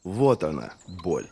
Вот она, боль.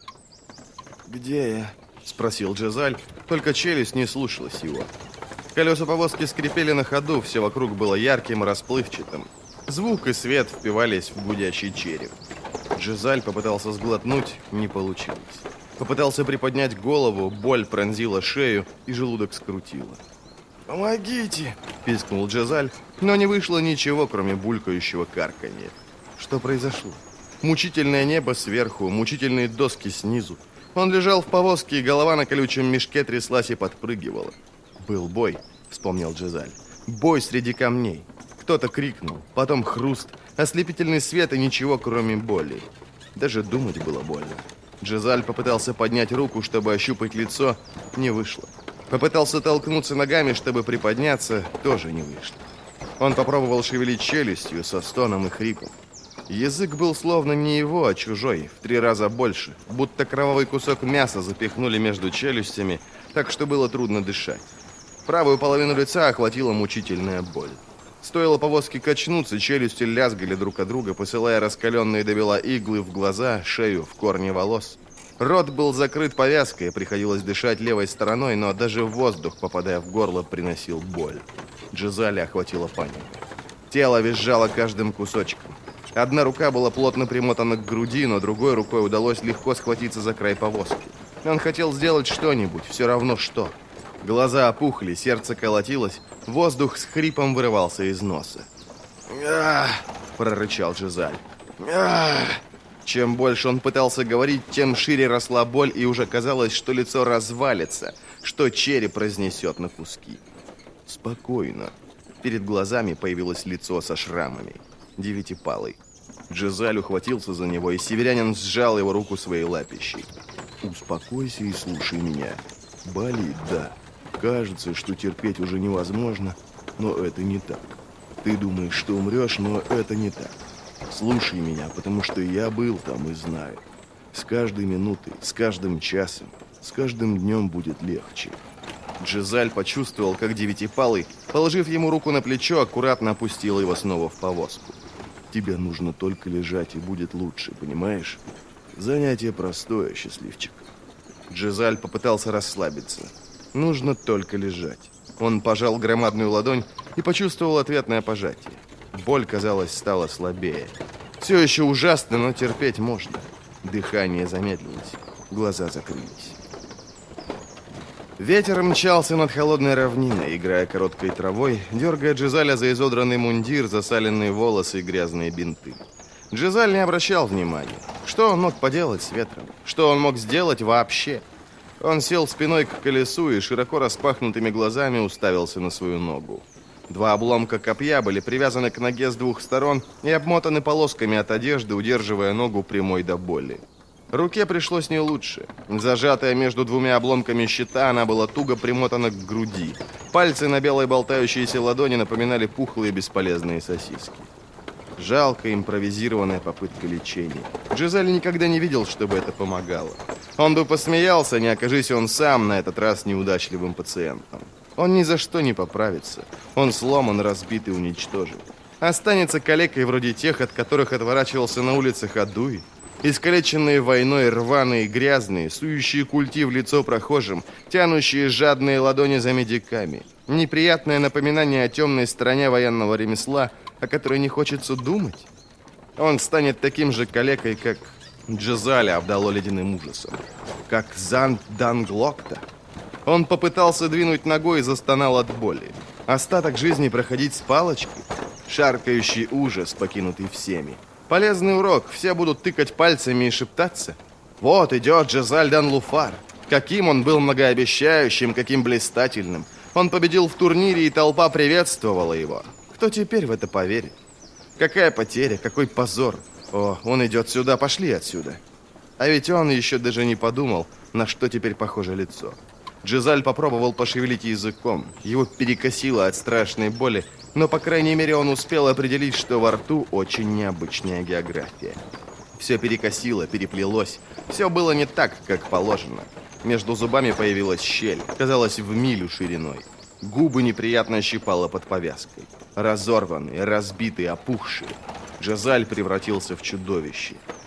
«Где я?» – спросил Джезаль, только челюсть не слушалась его. Колеса повозки скрипели на ходу, все вокруг было ярким и расплывчатым. Звук и свет впивались в гудящий череп. Джезаль попытался сглотнуть, не получилось. Попытался приподнять голову, боль пронзила шею и желудок скрутило. «Помогите!» – пискнул Джезаль, но не вышло ничего, кроме булькающего карканья. Что произошло? Мучительное небо сверху, мучительные доски снизу. Он лежал в повозке, и голова на колючем мешке тряслась и подпрыгивала. «Был бой», — вспомнил Джезаль. «Бой среди камней». Кто-то крикнул, потом хруст, ослепительный свет и ничего, кроме боли. Даже думать было больно. Джезаль попытался поднять руку, чтобы ощупать лицо, не вышло. Попытался толкнуться ногами, чтобы приподняться, тоже не вышло. Он попробовал шевелить челюстью со стоном и хрипом. Язык был словно не его, а чужой, в 3 раза больше, будто кровавый кусок мяса запихнули между челюстями, так что было трудно дышать. Правую половину лица охватила мучительная боль. Стоило повозке качнуться, челюсти лязгали друг от друга, посылая раскаленные до бела иглы в глаза, шею, в корни волос. Рот был закрыт повязкой, приходилось дышать левой стороной, но даже воздух, попадая в горло, приносил боль. Джезаля охватила паника. Тело визжало каждым кусочком. Одна рука была плотно примотана к груди, но другой рукой удалось легко схватиться за край повозки. Он хотел сделать что-нибудь, все равно что. Глаза опухли, сердце колотилось, воздух с хрипом вырывался из носа. «Ах!» – прорычал Джезаль. «Ах!» Чем больше он пытался говорить, тем шире росла боль, и уже казалось, что лицо развалится, что череп разнесет на куски. Спокойно. Перед глазами появилось лицо со шрамами. Девятипалый. Джезаль ухватился за него, и северянин сжал его руку своей лапищей. «Успокойся и слушай меня. Болит, да. Кажется, что терпеть уже невозможно, но это не так. Ты думаешь, что умрешь, но это не так. Слушай меня, потому что я был там и знаю. С каждой минутой, с каждым часом, с каждым днем будет легче». Джезаль почувствовал, как Девятипалый, положив ему руку на плечо, аккуратно опустил его снова в повозку. «Тебе нужно только лежать, и будет лучше, понимаешь? Занятие простое, счастливчик». Джезаль попытался расслабиться. Нужно только лежать. Он пожал громадную ладонь и почувствовал ответное пожатие. Боль, казалось, стала слабее. Все еще ужасно, но терпеть можно. Дыхание замедлилось, глаза закрылись. Ветер мчался над холодной равниной, играя короткой травой, дергая Джезаля за изодранный мундир, засаленные волосы и грязные бинты. Джезаль не обращал внимания. Что он мог поделать с ветром? Что он мог сделать вообще? Он сел спиной к колесу и широко распахнутыми глазами уставился на свою ногу. 2 обломка копья были привязаны к ноге с 2 сторон и обмотаны полосками от одежды, удерживая ногу прямой до боли. Руке пришлось не лучше. Зажатая между 2 обломками щита, она была туго примотана к груди. Пальцы на белой болтающейся ладони напоминали пухлые бесполезные сосиски. Жалкая импровизированная попытка лечения. Джезаль никогда не видел, чтобы это помогало. Он бы посмеялся, не окажись он сам на этот раз неудачливым пациентом. Он ни за что не поправится. Он сломан, разбит и уничтожен. Останется калекой вроде тех, от которых отворачивался на улицах Адуи. Искалеченные войной, рваные, грязные, сующие культи в лицо прохожим, тянущие жадные ладони за медиками. Неприятное напоминание о темной стороне военного ремесла, о которой не хочется думать. Он станет таким же калекой, как Джезаля обдало ледяным ужасом. Как Занд Данглокта. Он попытался двинуть ногой и застонал от боли. Остаток жизни проходить с палочкой? Шаркающий ужас, покинутый всеми. Полезный урок, все будут тыкать пальцами и шептаться. Вот идет Джезаль Данлуфар. Каким он был многообещающим, каким блистательным. Он победил в турнире, и толпа приветствовала его. Кто теперь в это поверит? Какая потеря, какой позор. О, он идет сюда, пошли отсюда. А ведь он еще даже не подумал, на что теперь похоже лицо. Джезаль попробовал пошевелить языком. Его перекосило от страшной боли, но, по крайней мере, он успел определить, что во рту очень необычная география. Все перекосило, переплелось. Все было не так, как положено. Между зубами появилась щель, казалось, в милю шириной. Губы неприятно щипало под повязкой. Разорванные, разбитые, опухшие. Джезаль превратился в чудовище.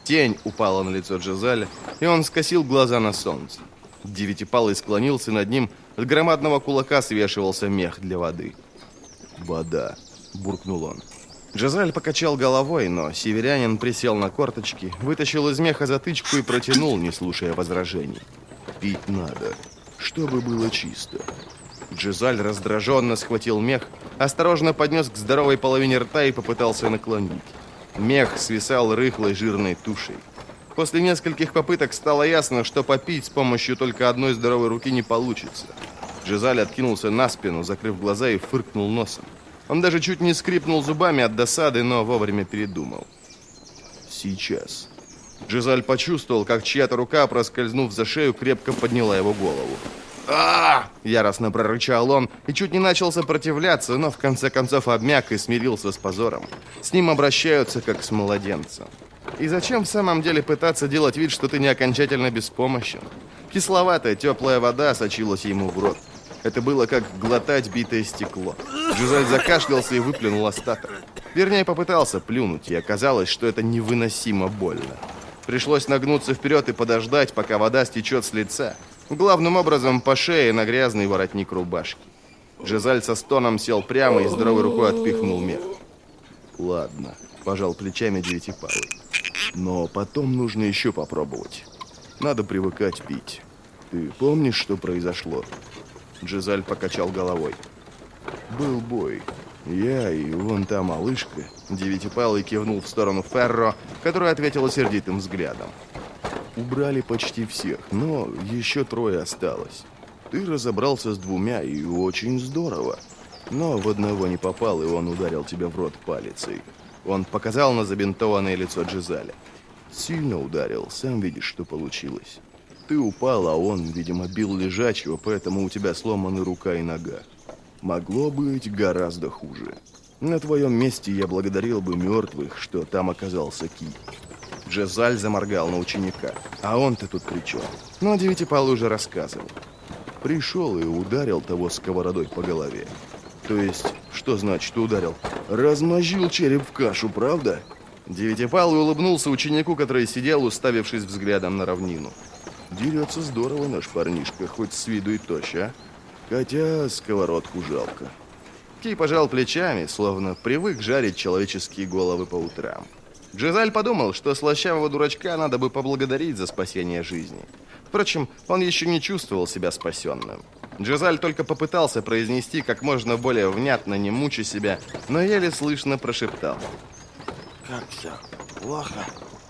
Тень упала на лицо Джезаля, и он скосил глаза на солнце. Девятипалый склонился над ним, с громадного кулака свешивался мех для воды. «Вода», — буркнул он. Джезаль покачал головой, но северянин присел на корточки, вытащил из меха затычку и протянул, не слушая возражений. «Пить надо, чтобы было чисто». Джезаль раздраженно схватил мех, осторожно поднес к здоровой половине рта и попытался наклонить. Мех свисал рыхлой жирной тушей. После нескольких попыток стало ясно, что попить с помощью только одной здоровой руки не получится. Джезаль откинулся на спину, закрыв глаза, и фыркнул носом. Он даже чуть не скрипнул зубами от досады, но вовремя передумал. «Сейчас». Джезаль почувствовал, как чья-то рука, проскользнув за шею, крепко подняла его голову. «А-а-а!» – яростно прорычал он и чуть не начал сопротивляться, но в конце концов обмяк и смирился с позором. С ним обращаются, как с младенцем. И зачем в самом деле пытаться делать вид, что ты не окончательно беспомощен? Кисловатая теплая вода сочилась ему в рот. Это было как глотать битое стекло. Джезаль закашлялся и выплюнул остаток. Вернее, попытался плюнуть, и оказалось, что это невыносимо больно. Пришлось нагнуться вперед и подождать, пока вода стечет с лица. Главным образом по шее на грязный воротник рубашки. Джезаль со стоном сел прямо и здоровой рукой отпихнул мех. «Ладно», – пожал плечами Девятипалый. «Но потом нужно еще попробовать. Надо привыкать пить. Ты помнишь, что произошло?» Джезаль покачал головой. «Был бой. Я и вон та малышка». Девятипалый кивнул в сторону Ферро, которая ответила сердитым взглядом. «Убрали почти всех, но еще 3 осталось. Ты разобрался с 2, и очень здорово. Но в одного не попал, и он ударил тебя в рот палицей». Он показал на забинтованное лицо Джезаля. «Сильно ударил, сам видишь, что получилось. Ты упал, а он, видимо, бил лежачего, поэтому у тебя сломаны рука и нога. Могло быть гораздо хуже. На твоем месте я благодарил бы мертвых, что там оказался Ки». Джезаль заморгал на ученика. «А он-то тут при чем?» Но Девятипалый уже рассказывал. «Пришел и ударил того сковородой по голове. То есть, что значит ударил? Размозжил череп в кашу, правда?» Девятипалый улыбнулся ученику, который сидел, уставившись взглядом на равнину. «Дерется здорово наш парнишка, хоть с виду и тощ, а? Хотя сковородку жалко». Ки пожал плечами, словно привык жарить человеческие головы по утрам. Джезаль подумал, что слащавого дурачка надо бы поблагодарить за спасение жизни. Впрочем, он еще не чувствовал себя спасенным. Джезаль только попытался произнести как можно более внятно, не мучая себя, но еле слышно прошептал. «Как все? Плохо?»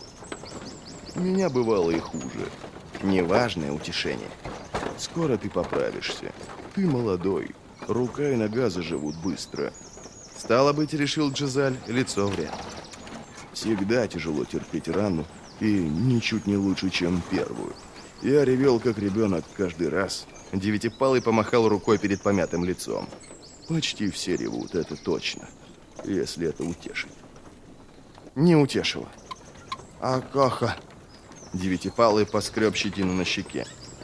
«У меня бывало и хуже. Неважное утешение. Скоро ты поправишься. Ты молодой. Рука и нога заживут быстро». Стало быть, решил Джезаль, лицо вряд ли. Всегда тяжело терпеть рану, и ничуть не лучше, чем первую. Я ревел, как ребенок, каждый раз. Девятипалый помахал рукой перед помятым лицом. Почти все ревут, это точно. Если это утешит. Не утешило. «А каха?» Девятипалый поскреб щетину на щеке.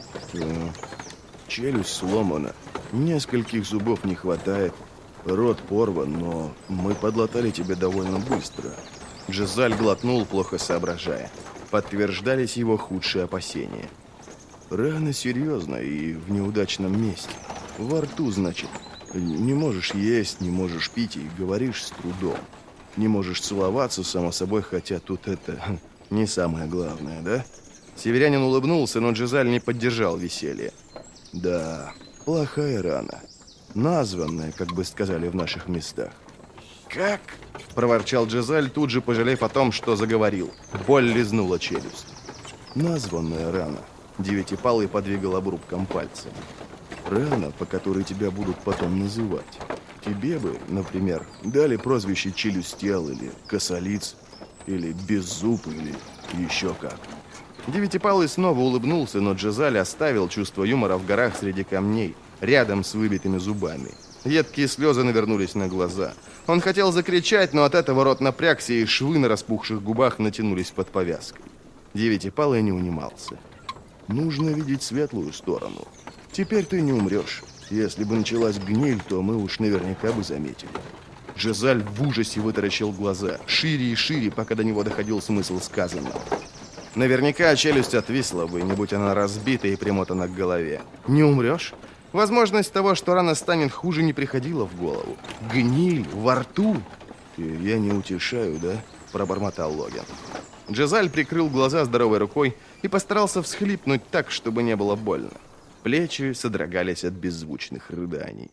«Челюсть сломана. Нескольких зубов не хватает. Рот порван, но мы подлатали тебя довольно быстро». Джезаль глотнул, плохо соображая. Подтверждались его худшие опасения. «Рана серьезная и в неудачном месте. Во рту, значит. Не можешь есть, не можешь пить и говоришь с трудом. Не можешь целоваться, само собой, хотя тут это не самое главное, да?» Северянин улыбнулся, но Джезаль не поддержал веселье. «Да, плохая рана. Названная, как бы сказали в наших местах». «Как?» – проворчал Джезаль, тут же пожалев о том, что заговорил. Боль лизнула челюсть. «Названная рана». Девятипалый подвигал обрубком пальца. «Рана, по которой тебя будут потом называть. Тебе бы, например, дали прозвище Челюстел или Косолиц, или Беззуб, или еще как». Девятипалый снова улыбнулся, но Джезаль оставил чувство юмора в горах среди камней, рядом с выбитыми зубами. Едкие слезы навернулись на глаза. Он хотел закричать, но от этого рот напрягся, и швы на распухших губах натянулись под повязкой. Девятипалый не унимался. «Нужно видеть светлую сторону. Теперь ты не умрешь. Если бы началась гниль, то мы уж наверняка бы заметили». Джезаль в ужасе вытаращил глаза, шире и шире, пока до него доходил смысл сказанного. Наверняка челюсть отвисла бы, не будь она разбита и примотана к голове. Не умрешь? Возможность того, что рана станет хуже, не приходила в голову. Гниль во рту. «Я не утешаю, да?» – пробормотал Логин. Джезаль прикрыл глаза здоровой рукой и постарался всхлипнуть так, чтобы не было больно. Плечи содрогались от беззвучных рыданий.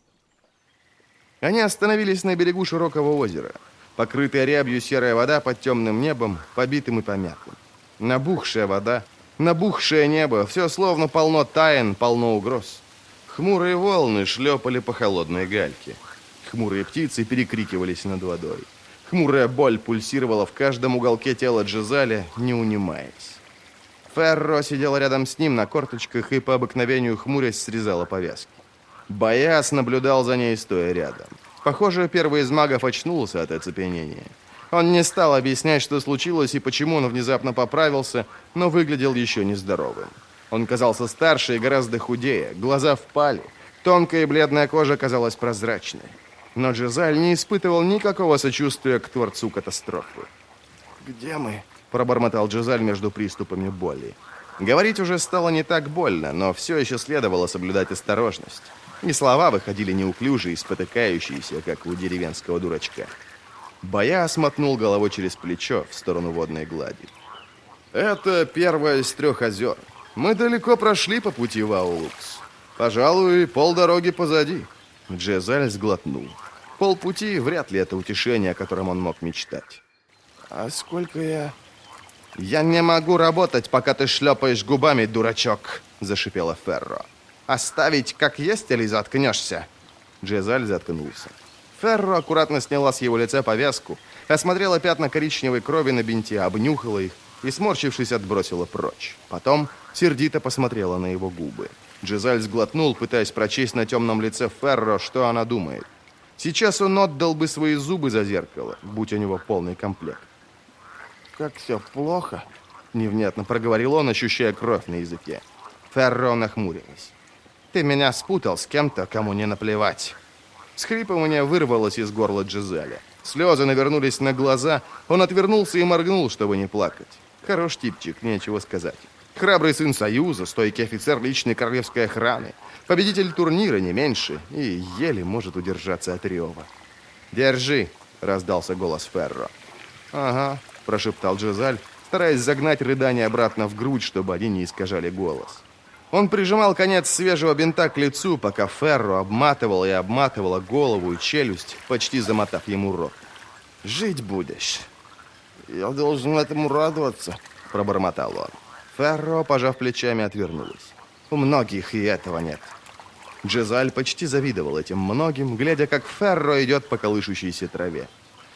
Они остановились на берегу широкого озера. Покрытая рябью серая вода под темным небом, побитым и помятым. Набухшая вода, набухшее небо, все словно полно тайн, полно угроз. Хмурые волны шлепали по холодной гальке. Хмурые птицы перекрикивались над водой. Хмурая боль пульсировала в каждом уголке тела Джезаля, не унимаясь. Ферро сидел рядом с ним на корточках и по обыкновению хмурясь срезала повязки. Бояс наблюдал за ней, стоя рядом. Похоже, первый из магов очнулся от оцепенения. Он не стал объяснять, что случилось и почему он внезапно поправился, но выглядел еще нездоровым. Он казался старше и гораздо худее, глаза впали, тонкая и бледная кожа казалась прозрачной. Но Джезаль не испытывал никакого сочувствия к творцу катастрофы. «Где мы?» – пробормотал Джезаль между приступами боли. Говорить уже стало не так больно, но все еще следовало соблюдать осторожность. И слова выходили неуклюжие и спотыкающиеся, как у деревенского дурачка. Бояс мотнул головой через плечо в сторону водной глади. «Это первое из 3 озер. Мы далеко прошли по пути в Аулукс. Пожалуй, полдороги позади». Джезаль сглотнул. Полпути вряд ли это утешение, о котором он мог мечтать. «А сколько я...» «Я не могу работать, пока ты шлепаешь губами, дурачок», — зашипела Ферро. «Оставить как есть или заткнешься?» Джезаль заткнулся. Ферро аккуратно сняла с его лица повязку, осмотрела пятна коричневой крови на бинте, обнюхала их и, сморщившись, отбросила прочь. Потом сердито посмотрела на его губы. Джезаль сглотнул, пытаясь прочесть на темном лице Ферро, что она думает. Сейчас он отдал бы свои зубы за зеркало, будь у него полный комплект. «Как все плохо?» — невнятно проговорил он, ощущая кровь на языке. Ферро нахмурилась. «Ты меня спутал с кем-то, кому не наплевать». Схрипывание вырвалось из горла Джезаля. Слезы навернулись на глаза, он отвернулся и моргнул, чтобы не плакать. Хорош типчик, нечего сказать. Храбрый сын Союза, стойкий офицер личной королевской охраны, победитель турнира не меньше и еле может удержаться от рева. «Держи!» — раздался голос Ферро. «Ага», — прошептал Джезаль, стараясь загнать рыдания обратно в грудь, чтобы они не искажали голос. Он прижимал конец свежего бинта к лицу, пока Ферро обматывала и обматывала голову и челюсть, почти замотав ему рот. «Жить будешь!» «Я должен этому радоваться», — пробормотал он. Ферро, пожав плечами, отвернулась. «У многих и этого нет». Джезаль почти завидовал этим многим, глядя, как Ферро идет по колышущейся траве.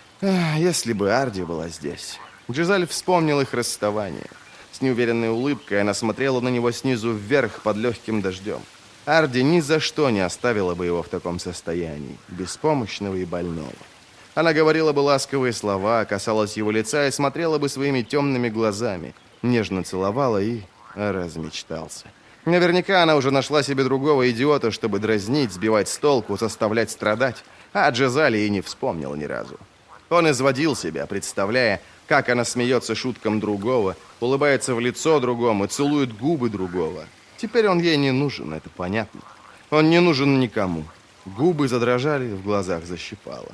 Если бы Арди была здесь. Джезаль вспомнил их расставание. С неуверенной улыбкой она смотрела на него снизу вверх под легким дождем. Арди ни за что не оставила бы его в таком состоянии, беспомощного и больного. Она говорила бы ласковые слова, касалась его лица и смотрела бы своими темными глазами, нежно целовала и размечтался. Наверняка она уже нашла себе другого идиота, чтобы дразнить, сбивать с толку, заставлять страдать, а Джезали и не вспомнил ни разу. Он изводил себя, представляя, как она смеется шуткам другого, улыбается в лицо другому и целует губы другого. Теперь он ей не нужен, это понятно. Он не нужен никому. Губы задрожали, в глазах защипало.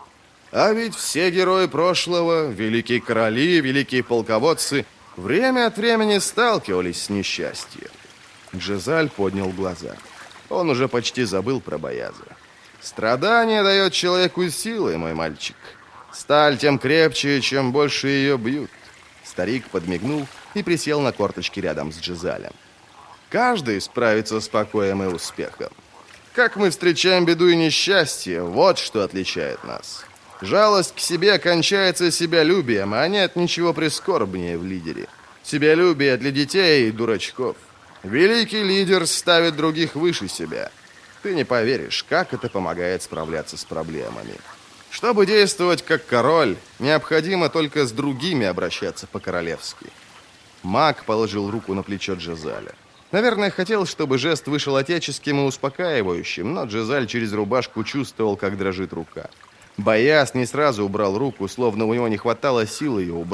А ведь все герои прошлого, великие короли, великие полководцы, время от времени сталкивались с несчастьем. Джезаль поднял глаза. Он уже почти забыл про Бояза. Страдание дает человеку силы, мой мальчик. Сталь тем крепче, чем больше ее бьют. Старик подмигнул и присел на корточки рядом с Джезалем. Каждый справится с покоем и успехом. Как мы встречаем беду и несчастье, вот что отличает нас. Жалость к себе кончается себялюбием, а нет ничего прискорбнее в лидере. Себялюбие для детей и дурачков. Великий лидер ставит других выше себя. Ты не поверишь, как это помогает справляться с проблемами. Чтобы действовать как король, необходимо только с другими обращаться по-королевски. Маг положил руку на плечо Джезаля. Наверное, хотел, чтобы жест вышел отеческим и успокаивающим, но Джезаль через рубашку чувствовал, как дрожит рука. Бояс не сразу убрал руку, словно у него не хватало сил ее убрать,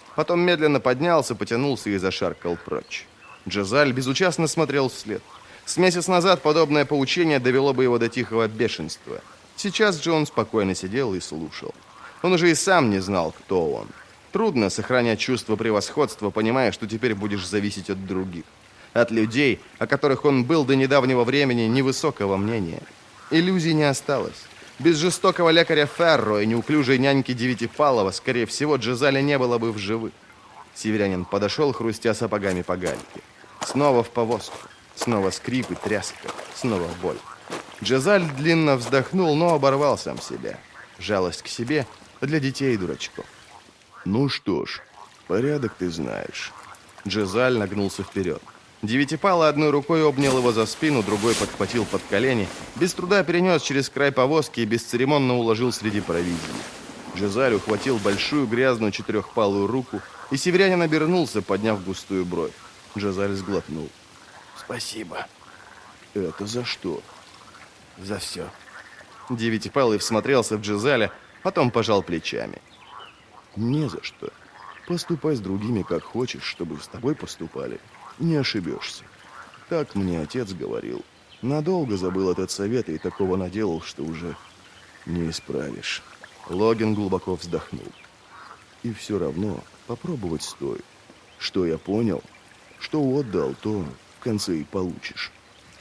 Потом медленно поднялся, потянулся и зашаркал прочь. Джезаль безучастно смотрел вслед. С месяц назад подобное поучение довело бы его до тихого бешенства. Сейчас же он спокойно сидел и слушал. Он уже и сам не знал, кто он. Трудно сохранять чувство превосходства, понимая, что теперь будешь зависеть от других. От людей, о которых он был до недавнего времени невысокого мнения. Иллюзий не осталось. Без жестокого лекаря Ферро и неуклюжей няньки Девятипалова, скорее всего, Джезаля не было бы в живых. Северянин подошел, хрустя сапогами по гальке. Снова в повозку. Снова скрип и тряска. Снова боль. Джезаль длинно вздохнул, но оборвал сам себя. Жалость к себе для детей и дурачков. «Ну что ж, порядок ты знаешь». Джезаль нагнулся вперед. Девятипалый одной рукой обнял его за спину, другой подхватил под колени, без труда перенес через край повозки и бесцеремонно уложил среди провизии. Джезаль ухватил большую грязную четырехпалую руку, и северянин обернулся, подняв густую бровь. Джезаль сглотнул. «Спасибо». «Это за что?» «За все». Девятипалый всмотрелся в Джезаля, потом пожал плечами. «Не за что. Поступай с другими, как хочешь, чтобы с тобой поступали. Не ошибешься. Так мне отец говорил. Надолго забыл этот совет и такого наделал, что уже не исправишь». Логин глубоко вздохнул. «И все равно попробовать стоит. Что я понял, что отдал, то в конце и получишь».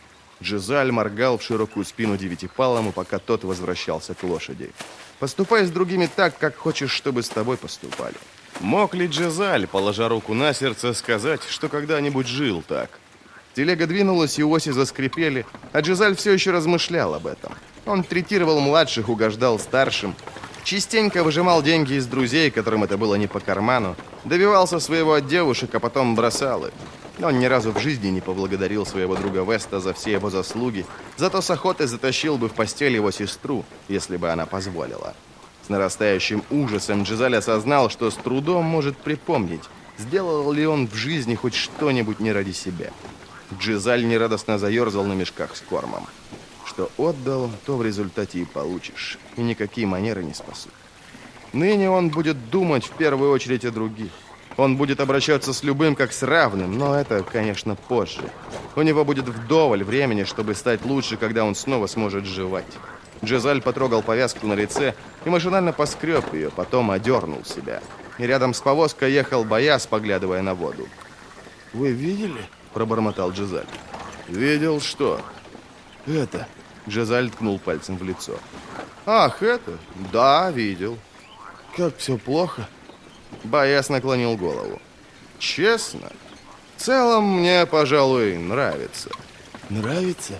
Джезаль моргал в широкую спину Девятипалому, пока тот возвращался к лошади. «Поступай с другими так, как хочешь, чтобы с тобой поступали». Мог ли Джезаль, положа руку на сердце, сказать, что когда-нибудь жил так? Телега двинулась, и оси заскрипели, а Джезаль все еще размышлял об этом. Он третировал младших, угождал старшим, частенько выжимал деньги из друзей, которым это было не по карману, добивался своего от девушек, а потом бросал их. Он ни разу в жизни не поблагодарил своего друга Веста за все его заслуги, зато с охотой затащил бы в постель его сестру, если бы она позволила. С нарастающим ужасом Джезаль осознал, что с трудом может припомнить, сделал ли он в жизни хоть что-нибудь не ради себя. Джезаль нерадостно заерзал на мешках с кормом. Что отдал, то в результате и получишь, и никакие манеры не спасут. Ныне он будет думать в первую очередь о других. Он будет обращаться с любым как с равным, но это, конечно, позже. У него будет вдоволь времени, чтобы стать лучше, когда он снова сможет жевать. Джезаль потрогал повязку на лице и машинально поскреб ее, потом одернул себя. И рядом с повозкой ехал Бояз, поглядывая на воду. «Вы видели?» – пробормотал Джезаль. «Видел что?» «Это». Джезаль ткнул пальцем в лицо. «Ах, это? Да, видел». «Как все плохо?» Бояз наклонил голову. «Честно? В целом мне, пожалуй, нравится». «Нравится?»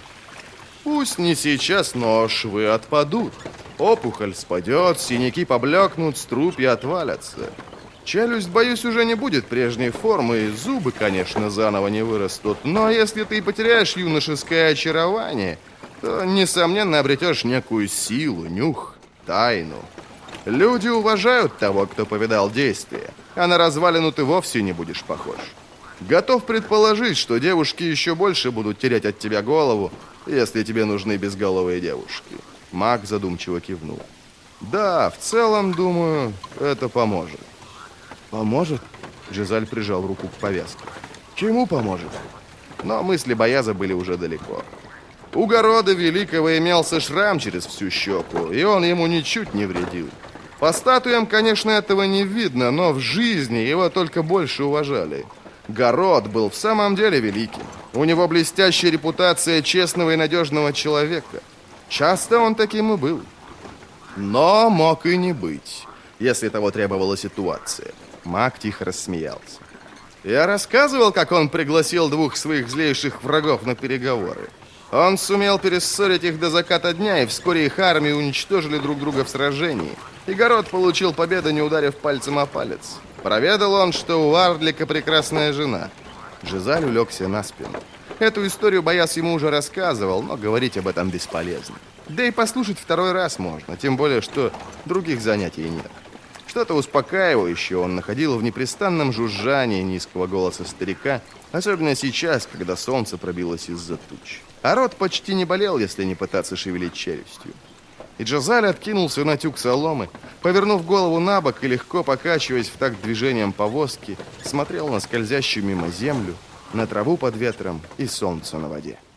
«Пусть не сейчас, но швы отпадут. Опухоль спадет, синяки поблекнут, струпья отвалятся. Челюсть, боюсь, уже не будет прежней формы, и зубы, конечно, заново не вырастут. Но если ты потеряешь юношеское очарование, то, несомненно, обретешь некую силу, нюх, тайну. Люди уважают того, кто повидал действия, а на развалину ты вовсе не будешь похож. Готов предположить, что девушки еще больше будут терять от тебя голову, если тебе нужны безголовые девушки». Маг задумчиво кивнул. «Да, в целом, думаю, это поможет». «Поможет?» Джезаль прижал руку к повязке. «Чему поможет?» Но мысли Бояза были уже далеко. У Города Великого имелся шрам через всю щеку, и он ему ничуть не вредил. По статуям, конечно, этого не видно, но в жизни его только больше уважали. Город был в самом деле великим. У него блестящая репутация честного и надежного человека. Часто он таким и был. Но мог и не быть, если того требовала ситуация. Маг тихо рассмеялся. Я рассказывал, как он пригласил двух своих злейших врагов на переговоры. Он сумел перессорить их до заката дня, и вскоре их армии уничтожили друг друга в сражении. И Город получил победу, не ударив пальцем о палец. Проведал он, что у Ардлика прекрасная жена. Джезаль улегся на спину. Эту историю Бояз ему уже рассказывал, но говорить об этом бесполезно. Да и послушать второй раз можно, тем более, что других занятий нет. Что-то успокаивающее он находил в непрестанном жужжании низкого голоса старика, особенно сейчас, когда солнце пробилось из-за туч. А рот почти не болел, если не пытаться шевелить челюстью. И Джазаль откинулся на тюк соломы, повернув голову на бок и легко покачиваясь в такт движением повозки, смотрел на скользящую мимо землю, на траву под ветром и солнце на воде.